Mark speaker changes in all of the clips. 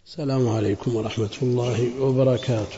Speaker 1: السلام عليكم ورحمة الله وبركاته.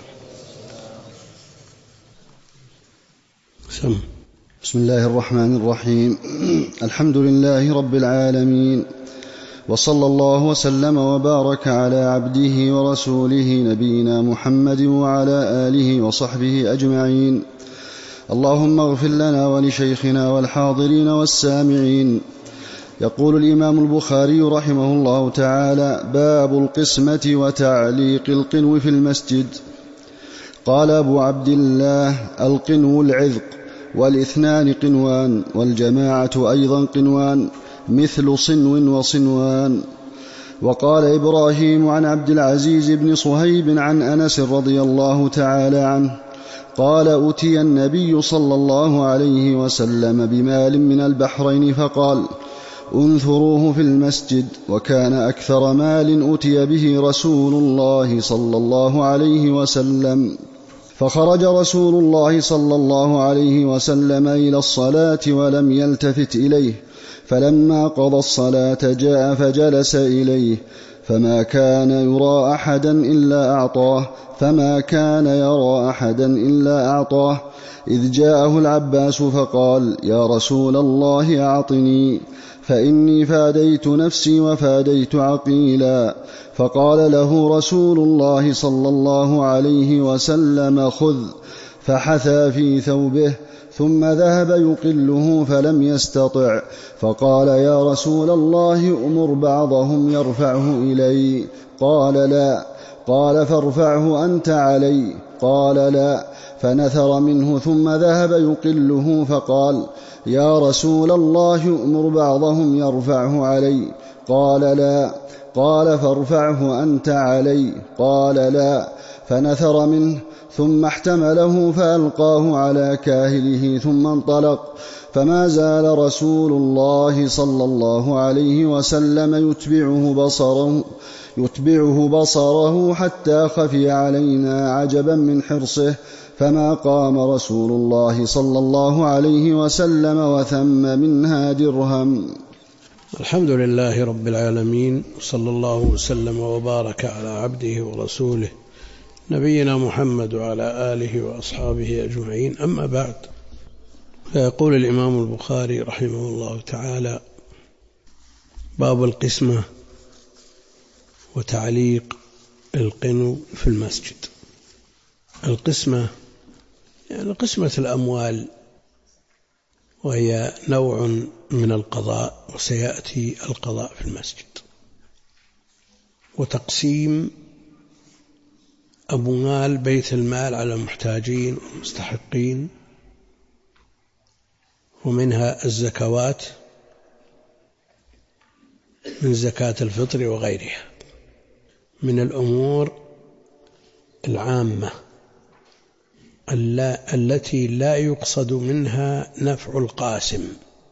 Speaker 2: بسم الله الرحمن الرحيم. الحمد لله رب العالمين، وصلى الله وسلم وبارك على عبده ورسوله نبينا محمد وعلى آله وصحبه أجمعين. اللهم اغفر لنا ولشيخنا والحاضرين والسامعين. يقول الإمام البخاري رحمه الله تعالى: باب القسمة وتعليق القنو في المسجد. قال أبو عبد الله: القنو العذق، والاثنان قنوان، والجماعة أيضا قنوان، مثل صنو وصنوان. وقال إبراهيم عن عبد العزيز بن صهيب عن أنس رضي الله تعالى عنه قال: أتي النبي صلى الله عليه وسلم بمال من البحرين فقال: انثروه في المسجد. وكان أكثر مال أتي به رسول الله صلى الله عليه وسلم. فخرج رسول الله صلى الله عليه وسلم إلى الصلاة ولم يلتفت إليه، فلما قضى الصلاة جاء فجلس إليه، فما كان يرى أحدا إلا أعطاه، إذ جاءه العباس فقال: يا رسول الله أعطني، فإني فاديت نفسي وفاديت عقيلا. فقال له رسول الله صلى الله عليه وسلم: خذ. فحثى في ثوبه، ثم ذهب يقله فلم يستطع، فقال: يا رسول الله أمر بعضهم يرفعه إلي. قال: لا. قال: فارفعه أنت علي. قال: لا. فنثر منه ثم ذهب يقله، فقال: يا رسول الله أمر بعضهم يرفعه علي. قال: لا. قال: فارفعه أنت علي. قال: لا. فنثر منه ثم احتمله فألقاه على كاهله ثم انطلق. فما زال رسول الله صلى الله عليه وسلم يتبعه بصره حتى خفي علينا عجبا من حرصه، فما قام رسول الله صلى الله عليه وسلم وثم منها درهم.
Speaker 1: الحمد لله رب العالمين، صلى الله وسلم وبارك على عبده ورسوله نبينا محمد وعلى آله وأصحابه أجمعين. أما بعد، فيقول الإمام البخاري رحمه الله تعالى: باب القسمة وتعليق القنو في المسجد. القسمة يعني قسمة الأموال، وهي نوع من القضاء، وسيأتي القضاء في المسجد. وتقسيم أموال بيت المال على المحتاجين والمستحقين، ومنها الزكوات من زكاة الفطر وغيرها من الأمور العامة التي لا يقصد منها نفع القاسم،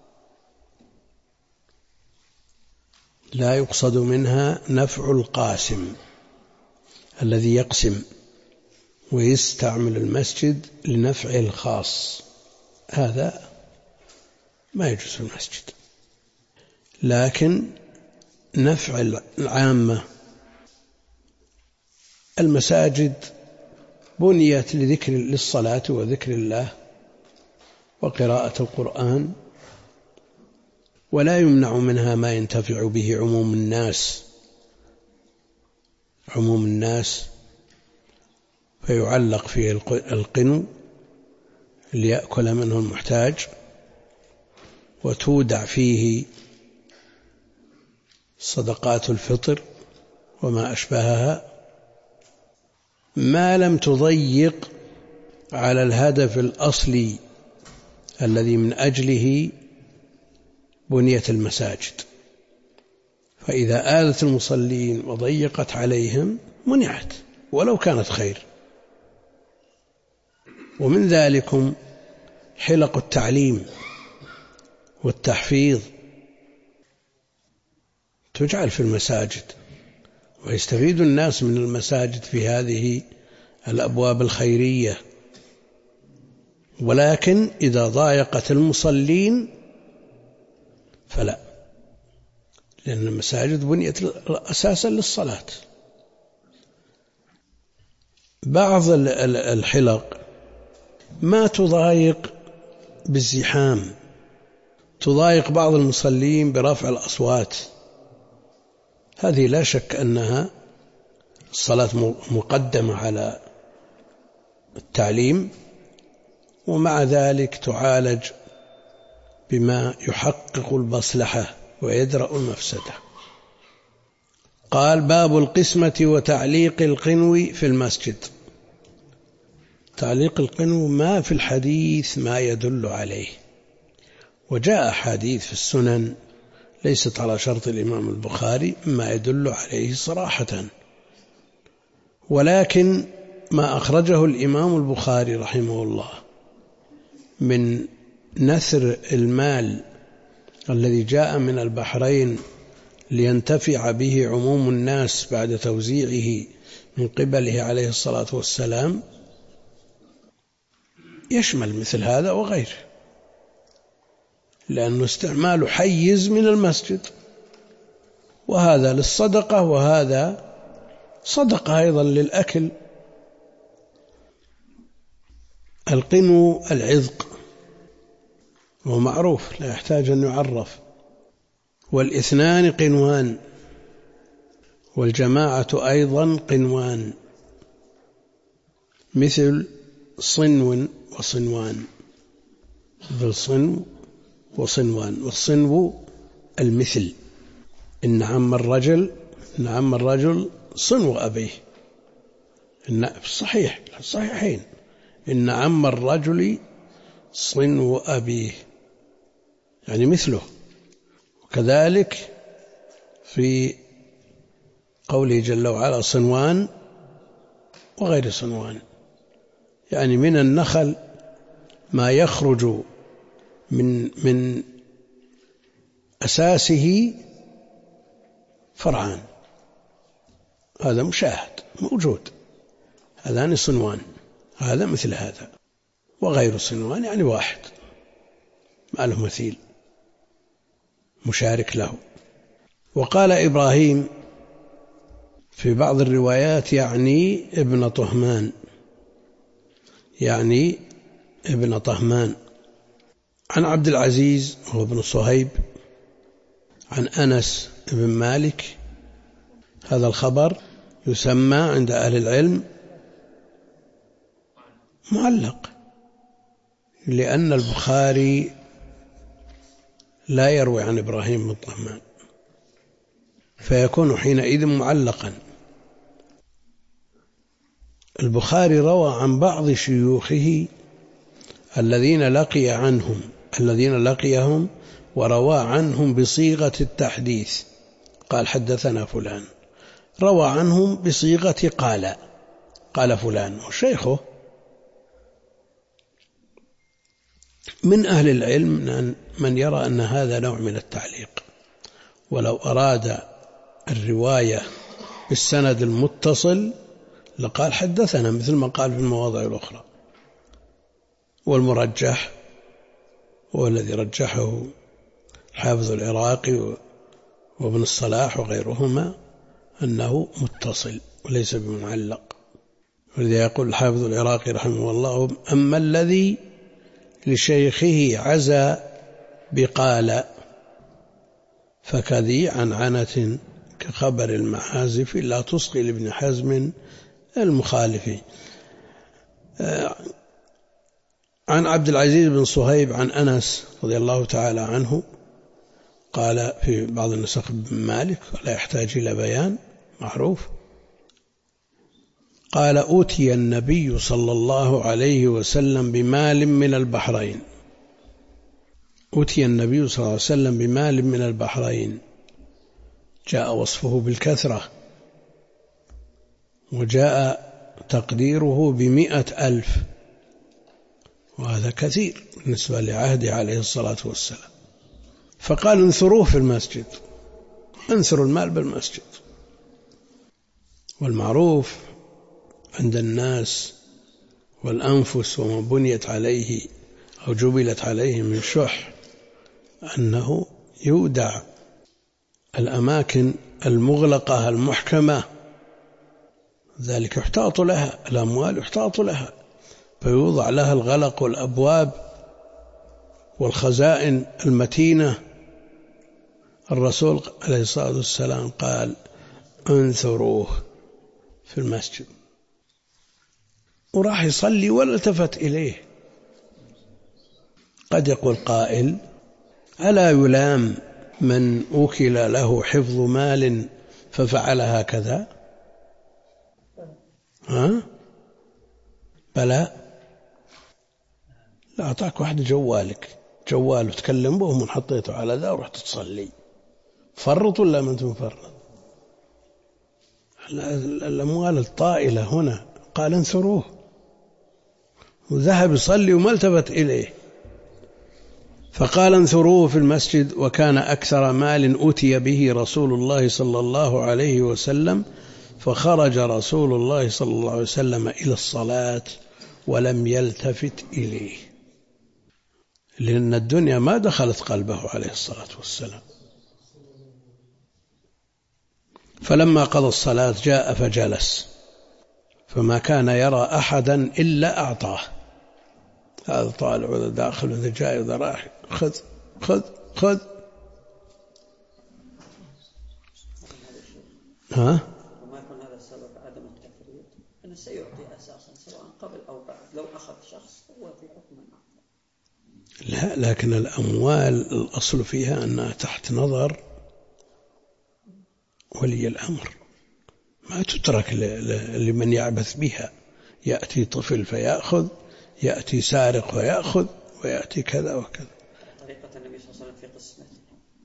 Speaker 1: لا يقصد منها نفع القاسم الذي يقسم ويستعمل المسجد لنفعه الخاص، هذا ما يجوز في المسجد. لكن نفع العامة، المساجد بنيت للصلاة وذكر الله وقراءة القرآن، ولا يمنع منها ما ينتفع به عموم الناس، فيعلق فيه القنو ليأكل منه المحتاج، وتودع فيه صدقات الفطر وما أشبهها، ما لم تضيق على الهدف الأصلي الذي من أجله بنيت المساجد. فإذا آذت المصلين وضيقت عليهم منعت ولو كانت خير. ومن ذلكم حلق التعليم والتحفيظ تجعل في المساجد، ويستفيد الناس من المساجد في هذه الأبواب الخيرية. ولكن إذا ضايقت المصلين فلا، لأن المساجد بنيت أساسا للصلاة، بعض الحلق ما تضايق بالزحام، تضايق بعض المصلين برفع الأصوات، هذه لا شك أنها الصلاة مقدمة على التعليم، ومع ذلك تعالج بما يحقق المصلحة ويدرأ المفسدة. قال: باب القسمة وتعليق القنو في المسجد. تعليق القنو ما في الحديث ما يدل عليه، وجاء حديث في السنن ليست على شرط الإمام البخاري ما يدل عليه صراحة، ولكن ما أخرجه الإمام البخاري رحمه الله من نثر المال الذي جاء من البحرين لينتفع به عموم الناس بعد توزيعه من قبله عليه الصلاة والسلام يشمل مثل هذا وغيره، لأنه استعمال حيز من المسجد، وهذا للصدقة وهذا صدقة أيضا للأكل. القنو العذق وهو معروف لا يحتاج أن يعرف، والاثنان قنوان، والجماعة أيضا قنوان، مثل صنو وصنوان، مثل صنو وصنوان. والصنو المثل، إن عم الرجل صنو أبيه، إن في الصحيحين إن عم الرجل صنو أبيه، يعني مثله. وكذلك في قوله جل وعلا صنوان وغير صنوان، يعني من النخل ما يخرج من أساسه فرعان، هذا مشاهد موجود، هذان صنوان، هذا مثل هذا. وغير صنوان يعني واحد ما له مثيل مشارك له. وقال إبراهيم في بعض الروايات يعني ابن طهمان، عن عبد العزيز هو ابن صهيب عن أنس بن مالك. هذا الخبر يسمى عند أهل العلم معلق، لأن البخاري لا يروي عن إبراهيم بن طهمان، فيكون حينئذ معلقا. البخاري روى عن بعض شيوخه الذين لقيهم وروى عنهم بصيغة التحديث، قال حدثنا فلان، روى عنهم بصيغة قال فلان وشيخه. من أهل العلم من يرى أن هذا نوع من التعليق، ولو أراد الرواية بالسند المتصل لقال حدثنا، مثل ما قال في المواضع الأخرى. والمرجح هو الذي رجحه الحافظ العراقي وابن الصلاح وغيرهما أنه متصل وليس بمعلق. ولذا يقول الحافظ العراقي رحمه الله: أما الذي لشيخه عزى بقال فكذي عنعنة كخبر المعازف لا تصغي لابن حزم المخالف. عن عبد العزيز بن صهيب عن أنس رضي الله تعالى عنه قال في بعض النسخ بن مالك ولا يحتاج إلى بيان، معروف. قال: أوتي النبي صلى الله عليه وسلم بمال من البحرين. أوتي النبي صلى الله عليه وسلم بمال من البحرين، جاء وصفه بالكثرة، وجاء تقديره 100,000، وهذا كثير بالنسبة لعهده عليه الصلاة والسلام. فقال: انثروه في المسجد، انثروا المال بالمسجد. والمعروف عند الناس والأنفس وما بنيت عليه أو جبلت عليه من شح أنه يودع الأماكن المغلقة المحكمة ذلك يحتاط لها، الأموال يحتاط لها، فيوضع لها الغلق والأبواب والخزائن المتينة. الرسول عليه الصلاة والسلام قال انثروه في المسجد، وراح يصلي ولا التفت إليه. قد يقول قائل ألا يلام من وكل له حفظ مال ففعل هكذا؟ بلى، لا أعطاك واحد جوال وتكلم به ومن حطيته على ذا ورحت تصلي، فرط ولا ما أنت مفرط؟ الأموال الطائلة هنا قال انثروه، وذهب يصلي وما التفت إليه، فقال انثروه في المسجد. وكان أكثر مال أتي به رسول الله صلى الله عليه وسلم، فخرج رسول الله صلى الله عليه وسلم إلى الصلاة ولم يلتفت إليه، لأن الدنيا ما دخلت قلبه عليه الصلاة والسلام. فلما قضى الصلاة جاء فجلس، فما كان يرى أحدا إلا أعطاه، هذا طالع وذا داخل وذا جاي وذا راح، خذ خذ خذ.
Speaker 3: وما يكون هذا السبب عدم التفريط، أنه سيعطي أساسا سواء قبل أو بعد، لو أخذ شخص هو في حكم
Speaker 1: لا، لكن الأموال الأصل فيها أنها تحت نظر ولي الأمر، ما تترك لمن يعبث بها. يأتي طفل فيأخذ، يأتي سارق فيأخذ، ويأتي كذا وكذا.
Speaker 3: طريقة النبي صلى الله عليه وسلم في قسمته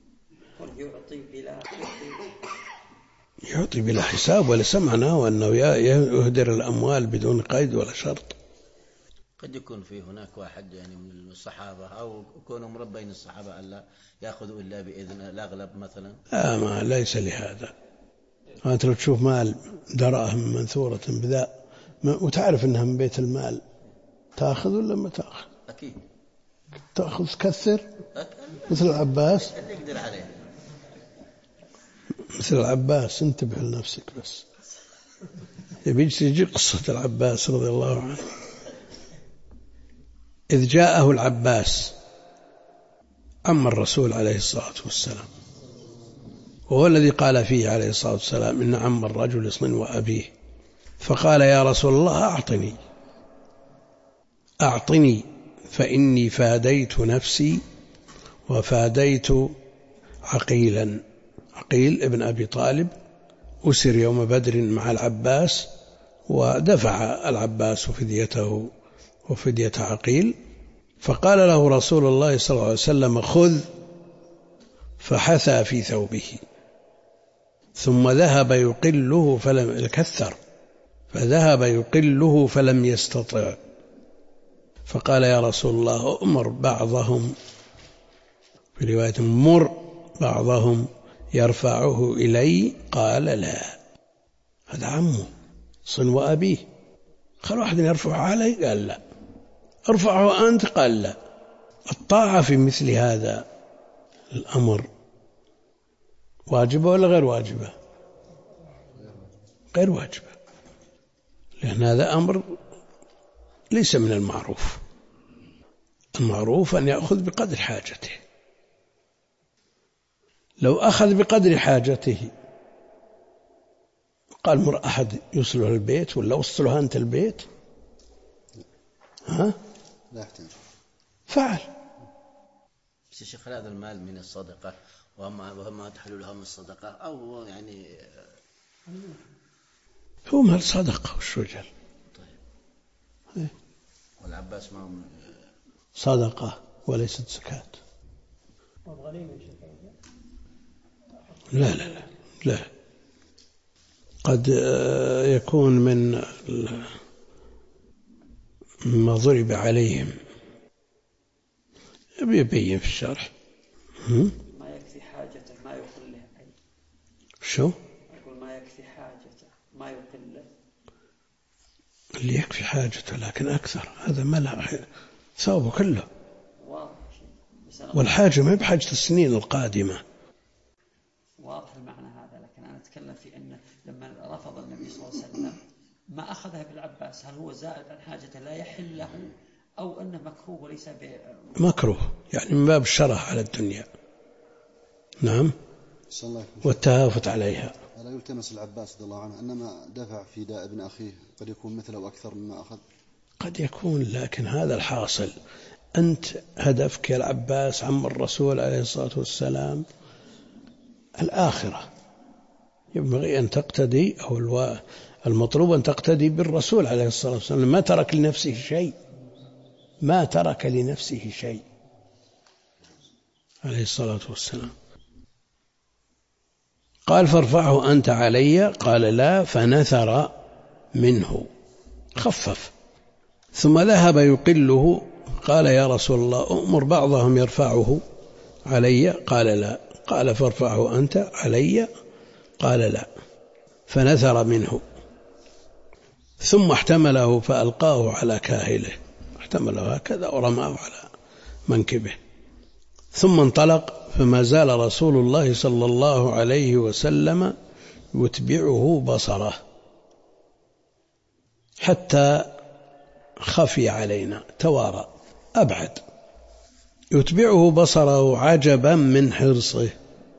Speaker 1: يعطي بلا حساب، ولا سمعنا أنه يهدر الأموال بدون قيد ولا شرط.
Speaker 4: قد يكون في هناك واحد يعني من الصحابة أو يكونوا مربين الصحابة ألا يأخذوا إلا بإذن الأغلب مثلا.
Speaker 1: ما ليس لهذا. أنت لو تشوف مال دراهم منثورة بذا وتعرف أنها من بيت المال، تأخذ ولا ما تأخذ؟
Speaker 4: أكيد
Speaker 1: تأخذ كثر مثل العباس.
Speaker 4: يقدر عليه
Speaker 1: مثل العباس، انتبه لنفسك بس. يجي قصة العباس رضي الله عنه، إذ جاءه العباس عم الرسول عليه الصلاة والسلام، وهو الذي قال فيه عليه الصلاة والسلام إن عم الرجل يصن وأبيه، فقال يا رسول الله أعطني فإني فاديت نفسي وفاديت عقيلا. عقيل ابن أبي طالب أسر يوم بدر مع العباس، ودفع العباس فديته وفدية عقيل. فقال له رسول الله صلى الله عليه وسلم خذ، فحثى في ثوبه، ثم ذهب يقله فلم كثر، فذهب يقله فلم يستطع، فقال يا رسول الله أمر بعضهم، في رواية مر بعضهم يرفعه إلي. قال لا، هذا عمه صنو أبيه، قال واحد يرفعه علي؟ قال لا. ارفعه أنت؟ قال لا. الطاعة في مثل هذا الأمر واجبة ولا غير واجبة؟ غير واجبة، لأن هذا أمر ليس من المعروف. المعروف أن يأخذ بقدر حاجته. لو أخذ بقدر حاجته قال مر أحد يوصله البيت، ولا وصله أنت البيت، لا فعل.
Speaker 4: بس الشيخ هذا المال من الصدقة وما تحل لها من الصدقة، أو يعني
Speaker 1: هو مال صدقة وش وجل.
Speaker 4: طيب والعباس ما
Speaker 1: صدقة وليست زكاة. لا لا لا لا، قد يكون من ما ضرب عليهم. يبين في الشرح
Speaker 3: ما يكفي حاجته ما يقله.
Speaker 1: شو؟
Speaker 3: يقول ما يكفي حاجته ما يقله.
Speaker 1: اللي يكفي حاجته لكن أكثر، هذا ملأ ثوبه كله. والحاجة ما بحاجة السنين القادمة.
Speaker 3: واضح المعنى هذا، لكن أنا أتكلم في أن لما رفض النبي صلى الله عليه وسلم ما أخذها بالعباس هل هو زائد عن حاجة لا يحل له أو أنه مكروه وليس
Speaker 1: مكروه، يعني من باب الشرح على الدنيا. نعم، والتهافت عليها.
Speaker 2: ألا يلتمس العباس رضي الله عنه أنما دفع في داء ابن أخيه قد يكون مثله أكثر مما أخذ؟
Speaker 1: قد يكون، لكن هذا الحاصل. أنت هدفك يا العباس عم الرسول عليه الصلاة والسلام الآخرة، ينبغي أن تقتدي، أو المطلوب أن تقتدي بالرسول عليه الصلاة والسلام. ما ترك لنفسه شيء، ما ترك لنفسه شيء عليه الصلاة والسلام. قال فارفعه أنت علي، قال لا، فنثر منه، خفف. ثم ذهب يقله، قال يا رسول الله أؤمر بعضهم يرفعه علي، قال لا، قال فارفعه أنت علي، قال لا، فنثر منه. ثم احتمله فألقاه على كاهله، احتمله هكذا ورماه على منكبه، ثم انطلق. فما زال رسول الله صلى الله عليه وسلم يتبعه بصره حتى خفي علينا، توارى، أبعد، يتبعه بصره عجبا من حرصه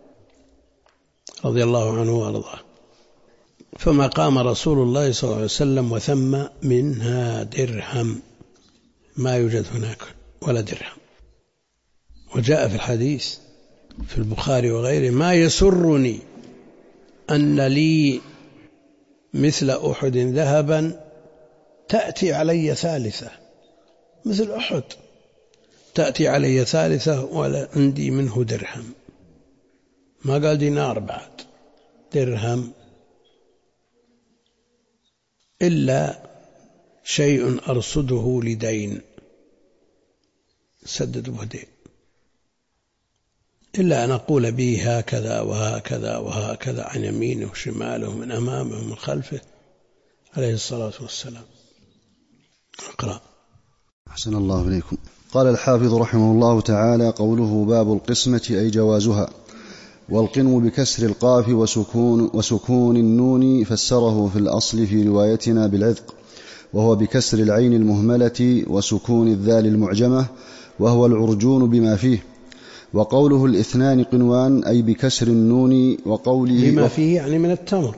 Speaker 1: رضي الله عنه وارضاه. فما قام رسول الله صلى الله عليه وسلم وثم منها درهم، ما يوجد هناك ولا درهم. وجاء في الحديث في البخاري وغيره: ما يسرني أن لي مثل أحد ذهبا تأتي علي ثالثة، مثل أحد تأتي علي ثالثة ولا عندي منه درهم. ما قال دينار بعد، درهم، إلا شيء أرصده لدين، سدد بدين، إلا أن أقول به هكذا وهكذا وهكذا عن يمينه وشماله من أمامه ومن خلفه عليه الصلاة والسلام. اقرأ.
Speaker 2: أحسن الله إليكم. قال الحافظ رحمه الله تعالى: قوله باب القسمة أي جوازها. والقنو بكسر القاف وسكون النون، فسره في الأصل في روايتنا بالعذق، وهو بكسر العين المهملة وسكون الذال المعجمة، وهو العرجون بما فيه. وقوله الاثنان قنوان أي بكسر النون، وقوله
Speaker 1: بما فيه يعني من التمر.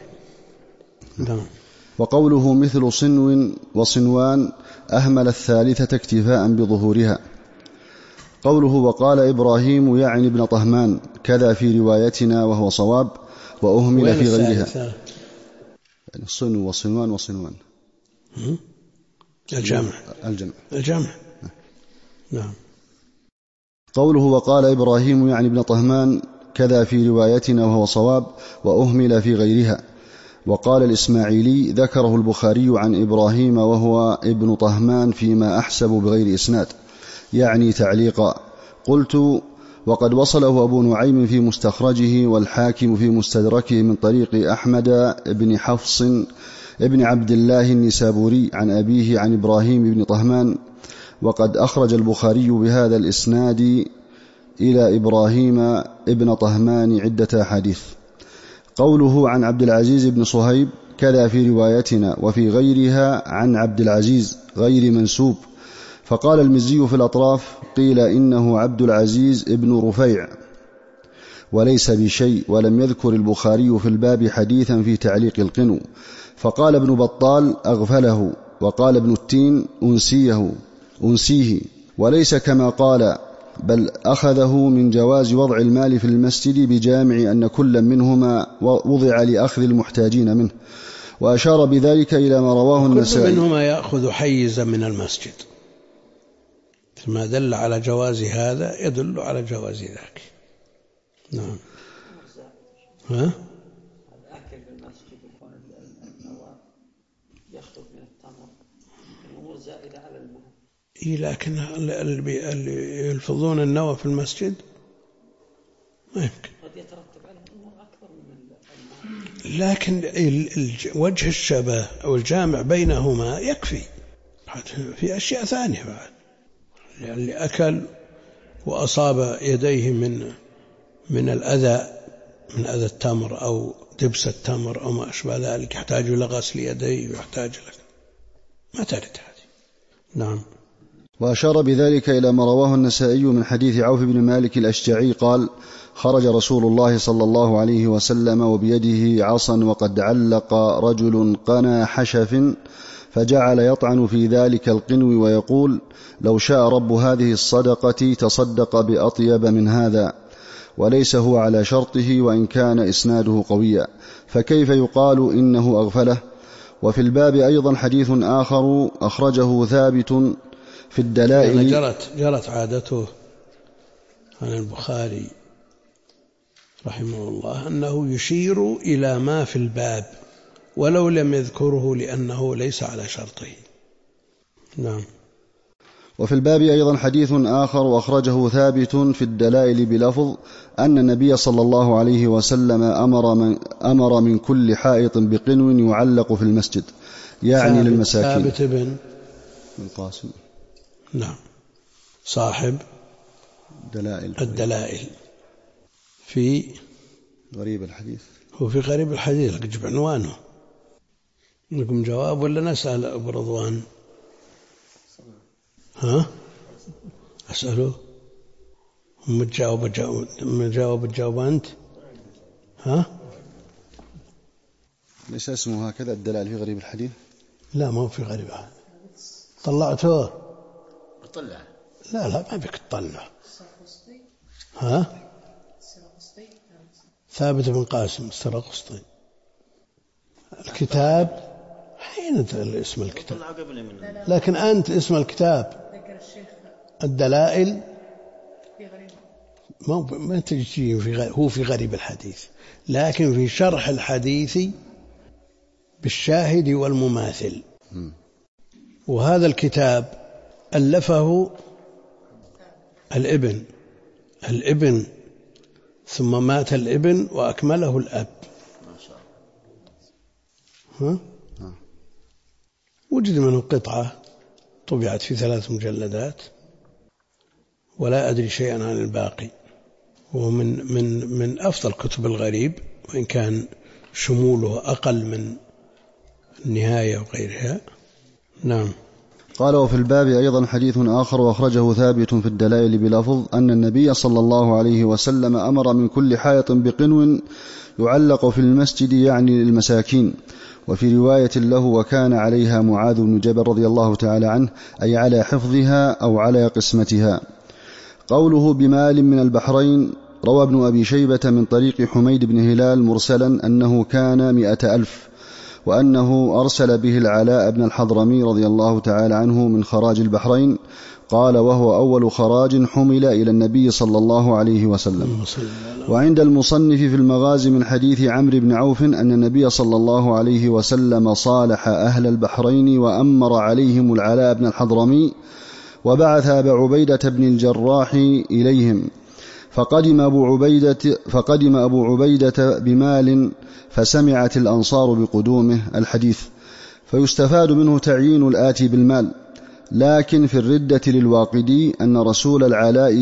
Speaker 2: وقوله مثل صنو وصنوان أهمل الثالثة اكتفاء بظهورها. قوله وقال إبراهيم يعني ابن طهمان كذا في روايتنا، وهو صواب، وأهمل في غيرها. يعني صنو وصنوان وصنوان،
Speaker 1: الجمع. نعم.
Speaker 2: قوله وقال إبراهيم يعني ابن طهمان كذا في روايتنا، وهو صواب، وأهمل في غيرها. وقال الإسماعيلي ذكره البخاري عن إبراهيم وهو ابن طهمان فيما أحسب بغير إسناد، يعني تعليقا. قلت وقد وصله أبو نعيم في مستخرجه والحاكم في مستدركه من طريق أحمد بن حفص ابن عبد الله النسابوري عن أبيه عن إبراهيم بن طهمان. وقد أخرج البخاري بهذا الإسناد إلى إبراهيم ابن طهمان عدة حديث. قوله عن عبد العزيز بن صهيب كذا في روايتنا وفي غيرها عن عبد العزيز غير منسوب. فقال المزي في الأطراف قيل إنه عبد العزيز ابن رفيع وليس بشيء، ولم يذكر البخاري في الباب حديثا في تعليق القنو. فقال ابن بطال أغفله، وقال ابن التين أنسيه، وليس كما قال، بل أخذه من جواز وضع المال في المسجد بجامع أن كل منهما وضع لأخذ المحتاجين منه. وأشار بذلك إلى ما رواه النسائي.
Speaker 1: كل منهما يأخذ حيزا من المسجد، ما دل على جواز هذا يدل على جواز ذاك. نعم.
Speaker 3: الأكل في المسجد يكون النواب يخرج من التمر، الأمور زائدة على المال.
Speaker 1: لكن اللي يلفظون النوى في المسجد ما يمكن،
Speaker 3: قد يترتب عليه أمور أكثر من المال.
Speaker 1: لكن وجه الشبه أو الجامع بينهما يكفي. في أشياء ثانية بعد، يعني اللي أكل وأصاب يديه من الأذى من أذى التمر أو دبس التمر أو ما أشبه ذلك يحتاج إلى غسل يديه ويحتاج لك ما ترد هذه. نعم.
Speaker 2: وأشار بذلك إلى ما رواه النسائي من حديث عوف بن مالك الأشجعي قال: خرج رسول الله صلى الله عليه وسلم وبيده عصا وقد علق رجل قنا حشف فجعل يطعن في ذلك القنو ويقول: لو شاء رب هذه الصدقة تصدق بأطيب من هذا، وليس هو على شرطه وإن كان إسناده قويا، فكيف يقال إنه أغفله؟ وفي الباب أيضا حديث آخر أخرجه ثابت في الدلائل.
Speaker 1: جرت عادته عن البخاري رحمه الله أنه يشير إلى ما في الباب ولو لم يذكره لأنه ليس على شرطه. نعم.
Speaker 2: وفي الباب أيضا حديث آخر وأخرجه ثابت في الدلائل بلفظ أن النبي صلى الله عليه وسلم أمر من كل حائط بقنو يعلق في المسجد، يعني للمساكين.
Speaker 1: ثابت بن
Speaker 2: القاسم.
Speaker 1: نعم، صاحب الدلائل في
Speaker 2: غريب الحديث.
Speaker 1: هو في غريب الحديث أجيب عنوانه. لكم جواب ولا نسأل أبو رضوان؟ ها؟ أسأله تجاوب أنت؟ ها؟
Speaker 2: ليس اسمه هكذا الدلائل في غريب الحديث؟
Speaker 1: لا، ما هو في غريب الحديث. طلعته؟
Speaker 4: طلع.
Speaker 1: لا ما بك تطلع. ها؟ ثابت بن قاسم السرقسطي. الكتاب حين اسم الكتاب، لكن أنت اسم الكتاب الدلائل ما تجي هو في غريب الحديث، لكن في شرح الحديث بالشاهد والمماثل. وهذا الكتاب ألفه الابن ثم مات الابن وأكمله الأب. ها؟ وجد منه قطعة طبعت في 3 مجلدات ولا أدري شيئا عن الباقي. هو من أفضل كتب الغريب، وإن كان شموله أقل من النهاية وغيرها. نعم.
Speaker 2: قال: وفي الباب أيضا حديث آخر وأخرجه ثابت في الدلائل بلفظ أن النبي صلى الله عليه وسلم أمر من كل حائط بقنو يعلق في المسجد، يعني للمساكين. وفي رواية له: وكان عليها معاذ بن جبل رضي الله تعالى عنه، أي على حفظها أو على قسمتها. قوله بمال من البحرين، روى ابن أبي شيبة من طريق حميد بن هلال مرسلا أنه كان 100,000، وأنه أرسل به العلاء بن الحضرمي رضي الله تعالى عنه من خراج البحرين. قال: وهو أول خراج حمل إلى النبي صلى الله عليه وسلم. وعند المصنف في المغازي من حديث عمرو بن عوف أن النبي صلى الله عليه وسلم صالح أهل البحرين وأمر عليهم العلاء بن الحضرمي، وبعث أبا عبيدة بن الجراح إليهم، فقدم أبو عبيدة بمال فسمعت الأنصار بقدومه. الحديث. فيستفاد منه تعيين الآتي بالمال، لكن في الردة للواقدي أن رسول العلاء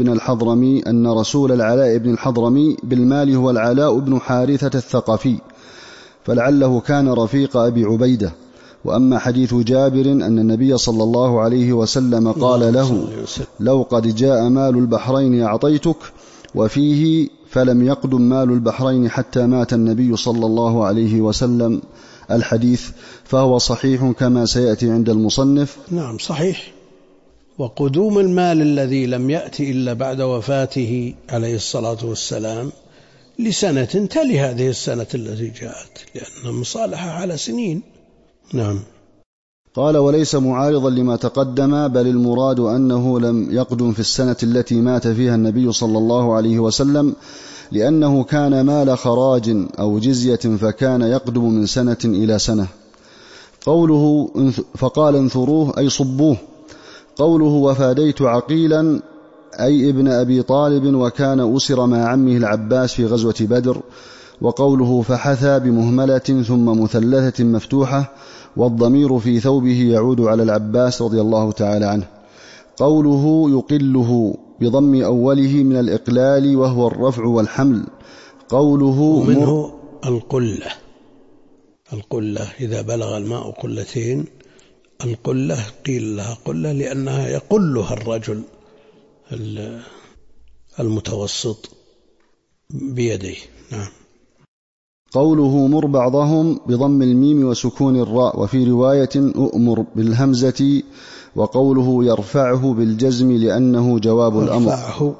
Speaker 2: بن الحضرمي بالمال هو العلاء بن حارثة الثقفي، فلعله كان رفيق أبي عبيدة. وأما حديث جابر أن النبي صلى الله عليه وسلم قال له: لو قد جاء مال البحرين أعطيتك، وفيه: فلم يقدم مال البحرين حتى مات النبي صلى الله عليه وسلم. الحديث. فهو صحيح كما سيأتي عند المصنف.
Speaker 1: نعم صحيح. وقدوم المال الذي لم يأتي إلا بعد وفاته عليه الصلاة والسلام لسنة تلي هذه السنة التي جاءت، لأن مصالحة على سنين. نعم.
Speaker 2: قال: وليس معارضا لما تقدم، بل المراد أنه لم يقدم في السنة التي مات فيها النبي صلى الله عليه وسلم، لأنه كان مال خراج أو جزية، فكان يقدم من سنة إلى سنة. قوله فقال: انثروه أي صبوه. قوله: وفاديت عقيلا أي ابن أبي طالب، وكان أسر مع عمه العباس في غزوة بدر. وقوله: فحثى بمهملة ثم مثلثة مفتوحة، والضمير في ثوبه يعود على العباس رضي الله تعالى عنه. قوله: يقله بضم أوله من الإقلال وهو الرفع والحمل. قوله
Speaker 1: ومنه القلة إذا بلغ الماء قلتين، القلة قيل لها قلة لأنها يقلها الرجل المتوسط بيديه. نعم.
Speaker 2: قوله مر بعضهم بضم الميم وسكون الراء، وفي رواية أؤمر بالهمزة، وقوله يرفعه بالجزم لأنه جواب الأمر.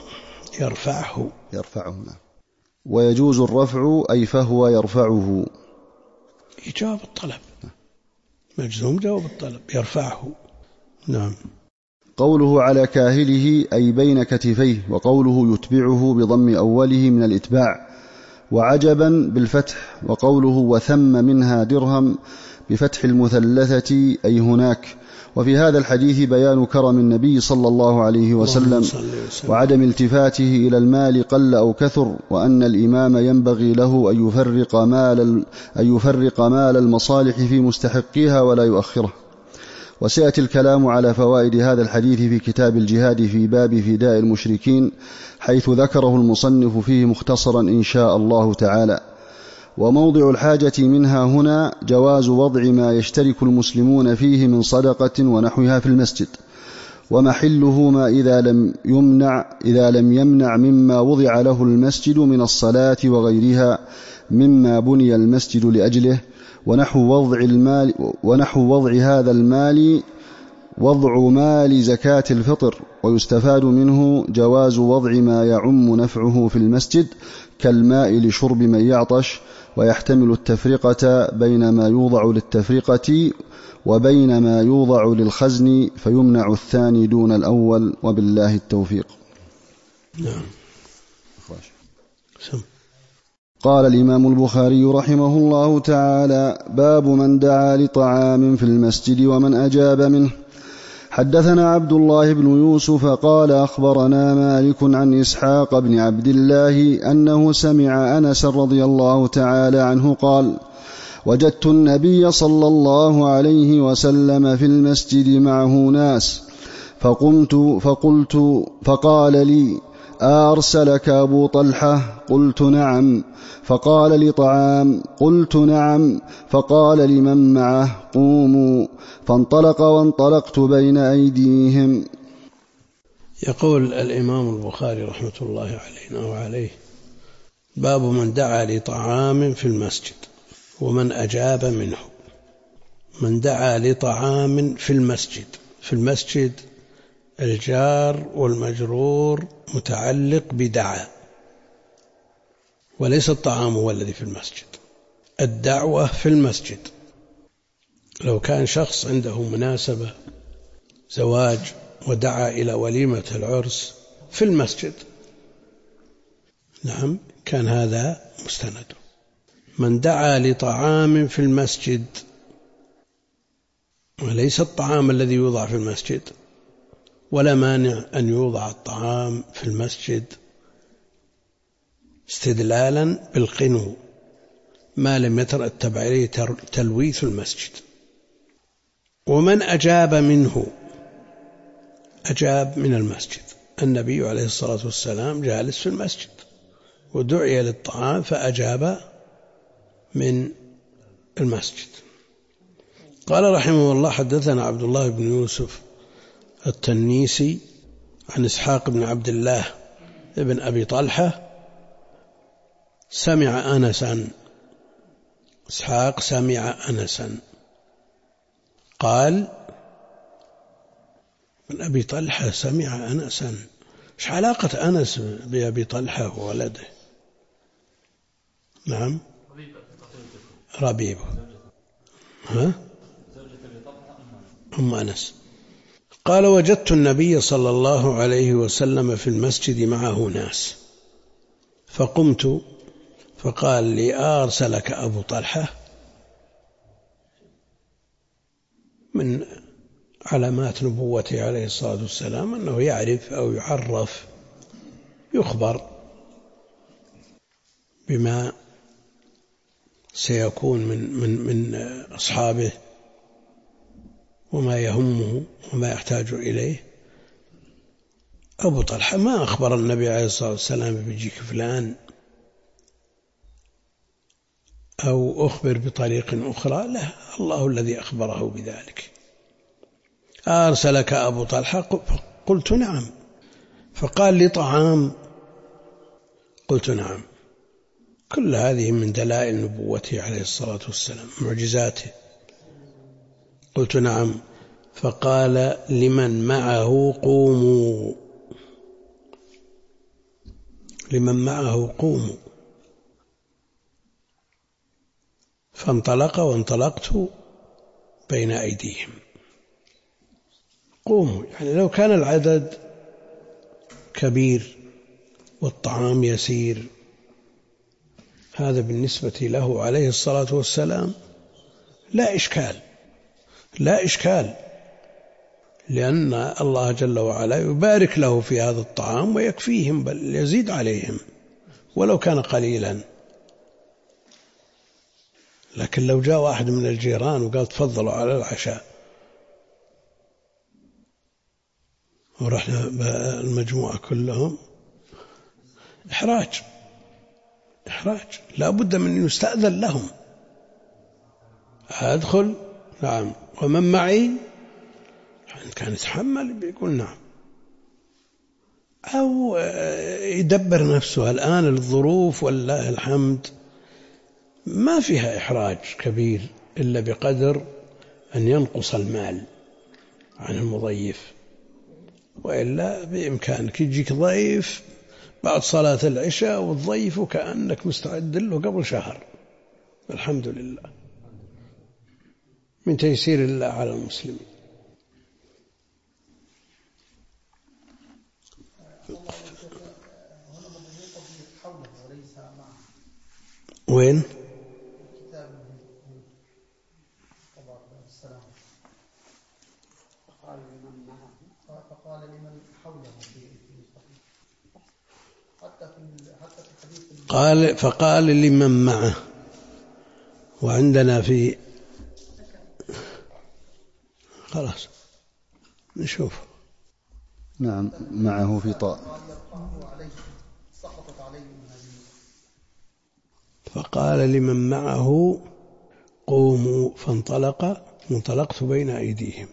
Speaker 2: يرفعه. ويجوز الرفع أي فهو يرفعه.
Speaker 1: جواب الطلب، مجزوم جواب الطلب، يرفعه. نعم.
Speaker 2: قوله على كاهله أي بين كتفيه، وقوله يتبعه بضم أوله من الإتباع، وعجبا بالفتح، وقوله وثم منها درهم بفتح المثلثة أي هناك. وفي هذا الحديث بيان كرم النبي صلى الله عليه وسلم وعدم التفاته إلى المال قل أو كثر، وأن الإمام ينبغي له أن يفرق مال المصالح في مستحقها ولا يؤخره. وسيأتي الكلام على فوائد هذا الحديث في كتاب الجهاد في باب فداء المشركين، حيث ذكره المصنف فيه مختصرا إن شاء الله تعالى. وموضع الحاجة منها هنا جواز وضع ما يشترك المسلمون فيه من صدقة ونحوها في المسجد، ومحله ما إذا لم يمنع مما وضع له المسجد من الصلاة وغيرها مما بني المسجد لأجله، ونحو وضع هذا المال وضع مال زكاة الفطر. ويستفاد منه جواز وضع ما يعم نفعه في المسجد كالماء لشرب من يعطش، ويحتمل التفرقة بين ما يوضع للتفرقة وبين ما يوضع للخزن، فيمنع الثاني دون الأول، وبالله التوفيق.
Speaker 1: نعم.
Speaker 2: قال الإمام البخاري رحمه الله تعالى: باب من دعا لطعام في المسجد ومن أجاب منه. حدثنا عبد الله بن يوسف قال أخبرنا مالك عن إسحاق بن عبد الله أنه سمع أنس رضي الله تعالى عنه قال: وجدت النبي صلى الله عليه وسلم في المسجد معه ناس، فقلت فقال لي: أرسلك أبو طلحة؟ قلت نعم. فقال لطعام؟ قلت نعم. فقال لمن معه: قوموا. فانطلق وانطلقت بين أيديهم.
Speaker 1: يقول الإمام البخاري رحمة الله علينا وعليه: باب من دعا لطعام في المسجد ومن أجاب منه. من دعا لطعام في المسجد، في المسجد الجار والمجرور متعلق بدعا، وليس الطعام هو الذي في المسجد. الدعوة في المسجد، لو كان شخص عنده مناسبة زواج ودعا إلى وليمة العرس في المسجد، نعم، كان هذا مستند. من دعا لطعام في المسجد، وليس الطعام الذي يوضع في المسجد، ولا مانع أن يوضع الطعام في المسجد استدلالا بالقنو ما لم يترتب عليه تلويث المسجد. ومن أجاب منه، أجاب من المسجد. النبي عليه الصلاة والسلام جالس في المسجد ودعي للطعام فأجاب من المسجد. قال رحمه الله: حدثنا عبد الله بن يوسف التنيسي عن إسحاق بن عبد الله ابن أبي طلحة سمع أنسا. إسحاق سمع أنسا قال: من أبي طلحة سمع أنسا، إيش علاقة أنس بأبي طلحة وولده؟ نعم، ربيبه، أم أنس. قال: وجدت النبي صلى الله عليه وسلم في المسجد معه ناس، فقمت فقال لي: أرسلك أبو طلحة؟ من علامات نبوته عليه الصلاة والسلام أنه يعرف أو يعرف، يخبر بما سيكون من أصحابه وما يهمه وما يحتاج إليه. أبو طلحة ما أخبر النبي عليه الصلاة والسلام بيجيك فلان أو أخبر بطريق أخرى؟ لا، الله الذي أخبره بذلك. أرسلك أبو طلحة؟ قلت نعم. فقال لي طعام؟ قلت نعم. كل هذه من دلائل نبوته عليه الصلاة والسلام، معجزاته. قلت نعم. فقال لمن معه قوموا، لمن معه قوموا. فانطلق وانطلقت بين أيديهم. قوموا يعني لو كان العدد كبير والطعام يسير، هذا بالنسبة له عليه الصلاة والسلام لا إشكال، لا إشكال، لأن الله جل وعلا يبارك له في هذا الطعام ويكفيهم، بل يزيد عليهم ولو كان قليلا. لكن لو جاء واحد من الجيران وقال تفضلوا على العشاء، ورحنا المجموعة كلهم، إحراج، إحراج. لا بد من أن يستأذن لهم. أدخل؟ نعم. ومن معي؟ كان يتحمل بيقول نعم، أو يدبر نفسه. الآن الظروف والله الحمد ما فيها إحراج كبير إلا بقدر أن ينقص المال عن المضيف، وإلا بإمكانك يجيك ضيف بعد صلاة العشاء والضيف كأنك مستعد له قبل شهر. الحمد لله من تيسير الله على المسلمين. وين؟
Speaker 5: فقال لمن حوله حتى في الحديث
Speaker 1: فقال لمن معه. وعندنا في خلاص نشوف.
Speaker 2: نعم معه في طاء.
Speaker 1: فقال لمن معه قوموا فانطلقت بين أيديهم.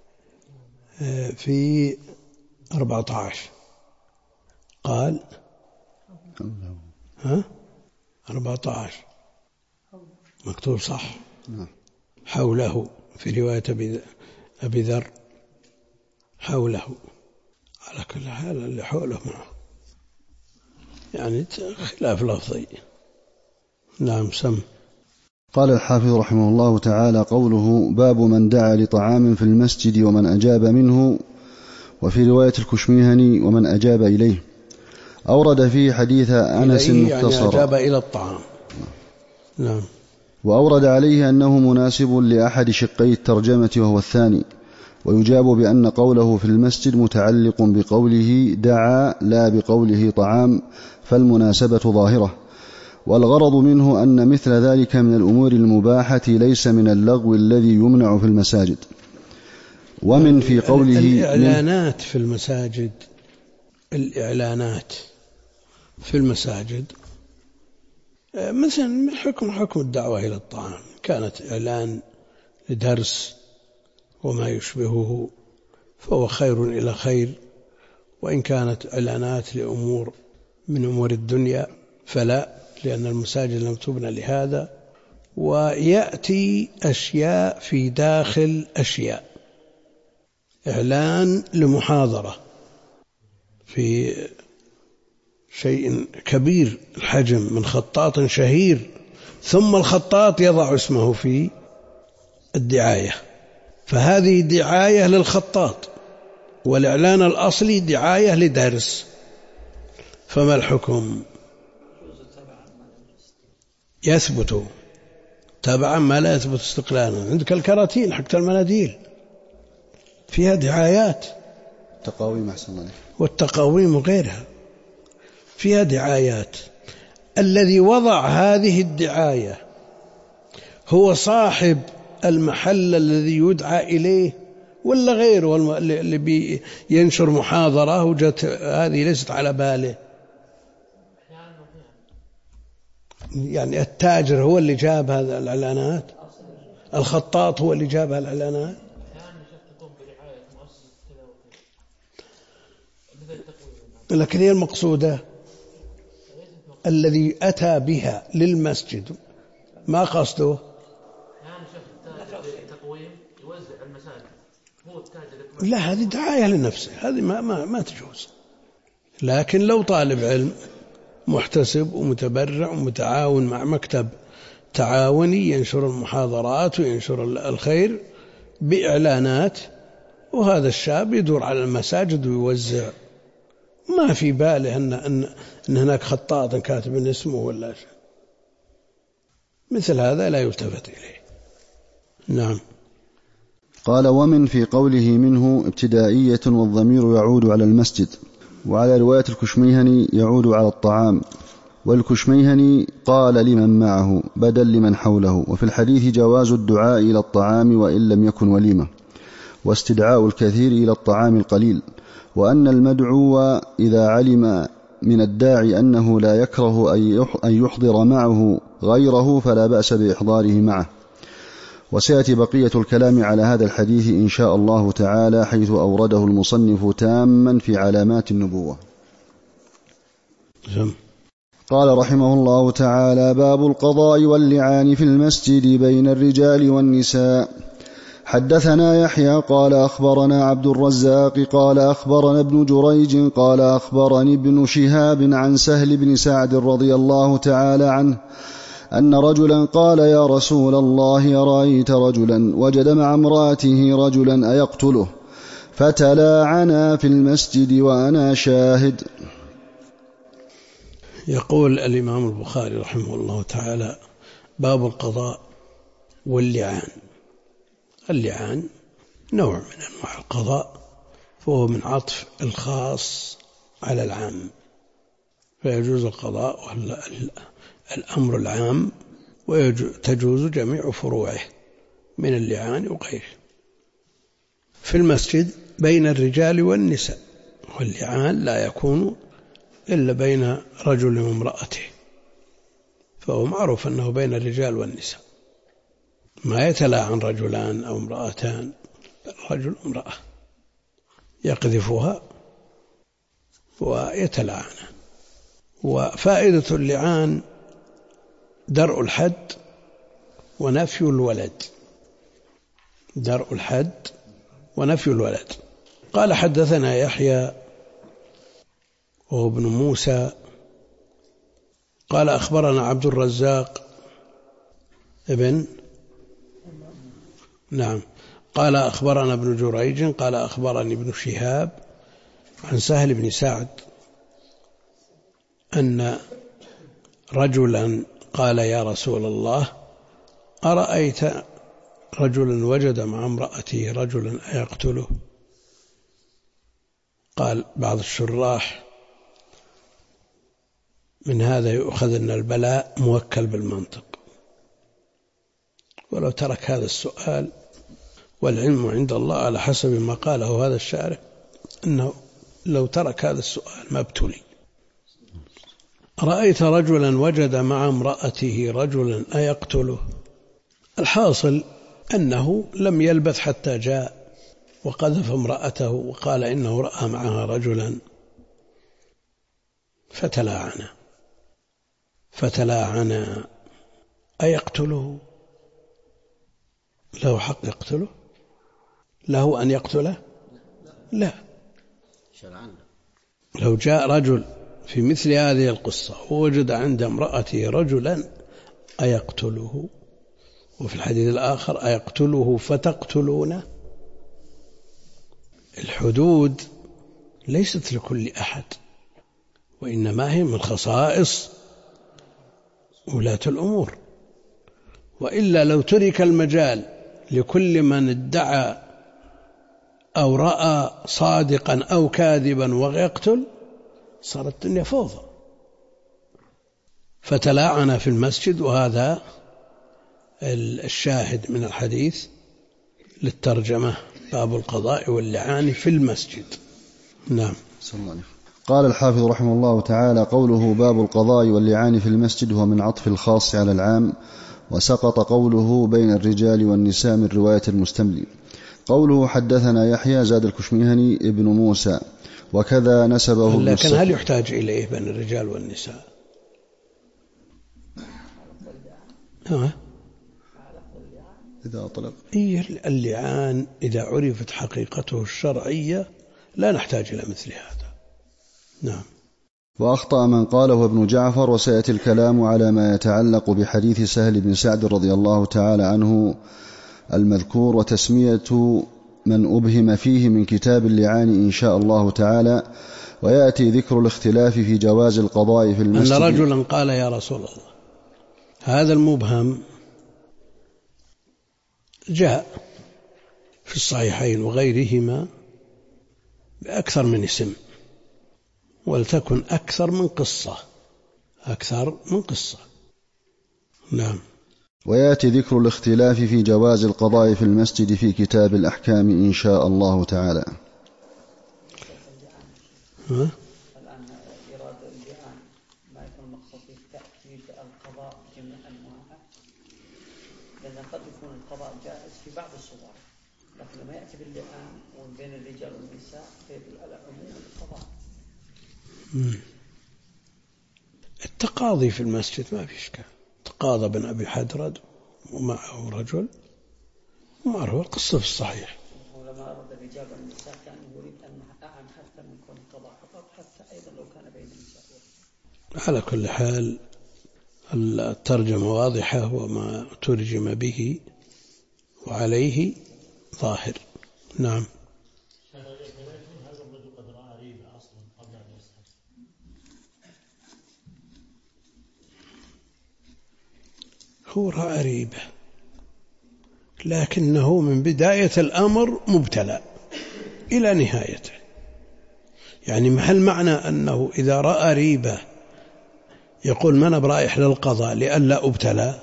Speaker 1: في 14 قال 14 مكتوب صح. حوله في رواية أبي ذر حوله. على كل حال اللي حوله معه يعني خلاف لفظي. نعم سم.
Speaker 2: قال الحافظ رحمه الله تعالى: قوله باب من دعا لطعام في المسجد ومن أجاب منه، وفي رواية الكشميهني ومن أجاب إليه. أورد فيه حديث أنس مختصرا،
Speaker 1: يعني أجاب إلى الطعام. نعم.
Speaker 2: وأورد عليه أنه مناسب لأحد شقي الترجمة وهو الثاني، ويجاب بأن قوله في المسجد متعلق بقوله دعا لا بقوله طعام، فالمناسبة ظاهرة. والغرض منه أن مثل ذلك من الأمور المباحة ليس من اللغو الذي يمنع في المساجد. ومن في قوله
Speaker 1: الإعلانات في المساجد، الإعلانات في المساجد مثلا حكم الدعوة إلى الطعام، كانت إعلان لدرس وما يشبهه فهو خير إلى خير، وإن كانت إعلانات لأمور من أمور الدنيا فلا، لأن المساجد لم تبنى لهذا. ويأتي أشياء في داخل أشياء. إعلان لمحاضرة في شيء كبير الحجم من خطاط شهير، ثم الخطاط يضع اسمه في الدعاية، فهذه دعاية للخطاط، والإعلان الأصلي دعاية لدرس، فما الحكم؟ يثبت تبعا ما لا يثبت استقلالا. عندك الكراتين حق المناديل فيها دعايات،
Speaker 2: تقاويم أحسن الله،
Speaker 1: والتقاويم وغيرها فيها دعايات. الذي وضع هذه الدعاية هو صاحب المحل الذي يدعى إليه ولا غيره اللي بينشر محاضرة وجت هذه ليست على باله؟ يعني التاجر هو اللي جاب هذا الإعلانات، الخطاط هو اللي جاب الإعلانات. لكن هي المقصودة الذي أتى بها للمسجد ما قصده لا، هذه دعاية لنفسه، هذه ما تجوز. لكن لو طالب علم محتسب ومتبرع ومتعاون مع مكتب تعاوني ينشر المحاضرات وينشر الخير بإعلانات، وهذا الشاب يدور على المساجد ويوزع، ما في باله أن هناك خطاط كاتب اسمه ولا شيء، مثل هذا لا يلتفت إليه. نعم.
Speaker 2: قال: ومن في قوله منه ابتدائية والضمير يعود على المسجد، وعلى رواية الكشميهني يعود على الطعام، والكشميهني قال لمن معه بدل لمن حوله. وفي الحديث جواز الدعاء إلى الطعام وإن لم يكن وليمة، واستدعاء الكثير إلى الطعام القليل، وأن المدعو إذا علم من الداعي أنه لا يكره أن يحضر معه غيره فلا بأس بإحضاره معه. وسيأتي بقية الكلام على هذا الحديث إن شاء الله تعالى، حيث أورده المصنف تاما في علامات النبوة. قال رحمه الله تعالى: باب القضاء واللعان في المسجد بين الرجال والنساء. حدثنا يحيى قال أخبرنا عبد الرزاق قال أخبرنا ابن جريج قال أخبرني ابن شهاب عن سهل بن سعد رضي الله تعالى عنه أن رجلا قال: يا رسول الله، أرأيت رجلا وجد مع امرأته رجلا أيقتله؟ فتلاعنا في المسجد وأنا شاهد.
Speaker 1: يقول الإمام البخاري رحمه الله تعالى: باب القضاء واللعان. اللعان نوع من أنواع القضاء، فهو من عطف الخاص على العام، فيجوز القضاء الأمر العام، وتجوز جميع فروعه من اللعان وغيره. في المسجد بين الرجال والنساء، واللعان لا يكون إلا بين رجل وامرأته، فهو معروف أنه بين الرجال والنساء، ما يتلاعن رجلان أو امرأتان، رجل وامرأة يقذفها ويتلاعنان. وفائدة اللعان درء الحد ونفي الولد، درء الحد ونفي الولد. قال: حدثنا يحيى وهو ابن موسى قال أخبرنا عبد الرزاق قال أخبرنا ابن جريج قال أخبرني ابن شهاب عن سهل بن سعد أن رجلا قال: يا رسول الله، أرأيت رجلا وجد مع امرأته رجلا أيقتله؟ قال بعض الشراح: من هذا يؤخذ أن البلاء موكل بالمنطق، ولو ترك هذا السؤال، والعلم عند الله على حسب ما قاله هذا الشارع، أنه لو ترك هذا السؤال ما ابتلي. رأيت رجلا وجد مع امرأته رجلا أيقتله؟ الحاصل أنه لم يلبث حتى جاء وقذف امرأته وقال إنه رأى معها رجلا، فتلاعنا أيقتله؟ له حق يقتله؟ له أن يقتله؟ لا. لو جاء رجل في مثل هذه القصة ووجد عند امرأته رجلا أيقتله؟ وفي الحديث الآخر: أيقتله فتقتلونه؟ الحدود ليست لكل أحد، وإنما هي من خصائص ولاة الأمور، وإلا لو ترك المجال لكل من ادعى أو رأى صادقا أو كاذبا ويقتل، صارت الدنيا فوضى. فتلاعن في المسجد، وهذا الشاهد من الحديث للترجمة: باب القضاء واللعان في المسجد. نعم.
Speaker 2: قال الحافظ رحمه الله تعالى: قوله باب القضاء واللعان في المسجد هو من عطف الخاص على العام، وسقط قوله بين الرجال والنساء من رواية المستملي. قوله حدثنا يحيى زاد الكشميهني ابن موسى، وكذا نسبه
Speaker 1: لكن هل يحتاج إليه بين الرجال والنساء؟
Speaker 2: إذا طلب
Speaker 1: اللعان إذا عرفت حقيقته الشرعية لا نحتاج إلى مثل هذا. نعم.
Speaker 2: وأخطأ من قاله ابن جعفر، وسيأتي الكلام على ما يتعلق بحديث سهل بن سعد رضي الله تعالى عنه المذكور، وتسمية من أبهم فيه من كتاب اللعان إن شاء الله تعالى. ويأتي ذكر الاختلاف في جواز القضاء في المسجد.
Speaker 1: أن رجلا قال: يا رسول الله، هذا المبهم جاء في الصحيحين وغيرهما بأكثر من اسم، ولتكن أكثر من قصة. نعم.
Speaker 2: ويأتي ذكر الاختلاف في جواز القضاء في المسجد في كتاب الأحكام إن شاء الله تعالى.
Speaker 3: الآن إرادة اللعان ما يكون المقصود في تأكيد القضاء جميع أنواعه، لأن قد يكون القضاء جائز في بعض الصور، لكن لما يأتي باللعان وبين الرجال والنساء فيدل على عموم القضاء.
Speaker 1: التقاضي في المسجد ما في إشكال. تقاضى بن أبي حدرد ومعه رجل ومعه القصة في الصحيح.
Speaker 3: ولما أرد الرجال والنساء كان يريد أن أعن حتى من يكون القضاء فقط، حتى أيضا لو كان بين النساء والرجال.
Speaker 1: على كل حال الترجمة واضحة، وما ترجم به وعليه ظاهر. نعم. هو رأى ريبة، لكنه من بداية الأمر مبتلى إلى نهايته. يعني هل معنى أنه إذا رأى ريبة يقول من أبرائح للقضاء لئلا أبتلى؟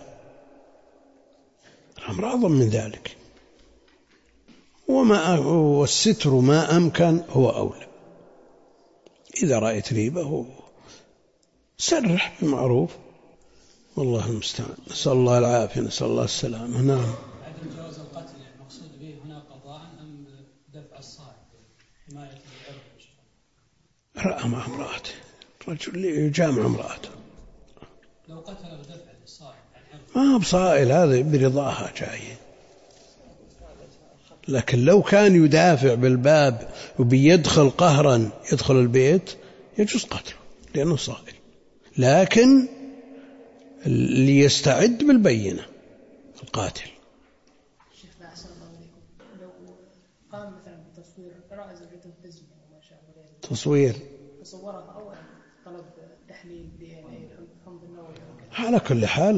Speaker 1: الأمر أعظم من ذلك، والستر ما أمكن هو أولى. إذا رأيت ريبة سرح بمعروف، والله المستعان. نسأل الله العافية، نسأل الله السلامة. نعم.
Speaker 5: عدم جواز القتل المقصود به هنا قضاء أم دفع الصائب حماية العرض؟
Speaker 1: رأى مع امرأته، رجل يجامع امرأته،
Speaker 5: لو قتل بدفع الصائب
Speaker 1: ما بصائل، هذا برضاها جاي. لكن لو كان يدافع بالباب وبيدخل قهرا يدخل البيت يجوز قتله لأنه صائل، لكن ليستعد بالبينة القاتل.
Speaker 6: شيخنا أحسن الله عليكم، لو قام مثلا بتصوير رأى زوجته تزني وما شابه ذلك،
Speaker 1: تصوير
Speaker 6: فصورها أو طلب تحليل DNA الحمض النووي،
Speaker 1: على كل حال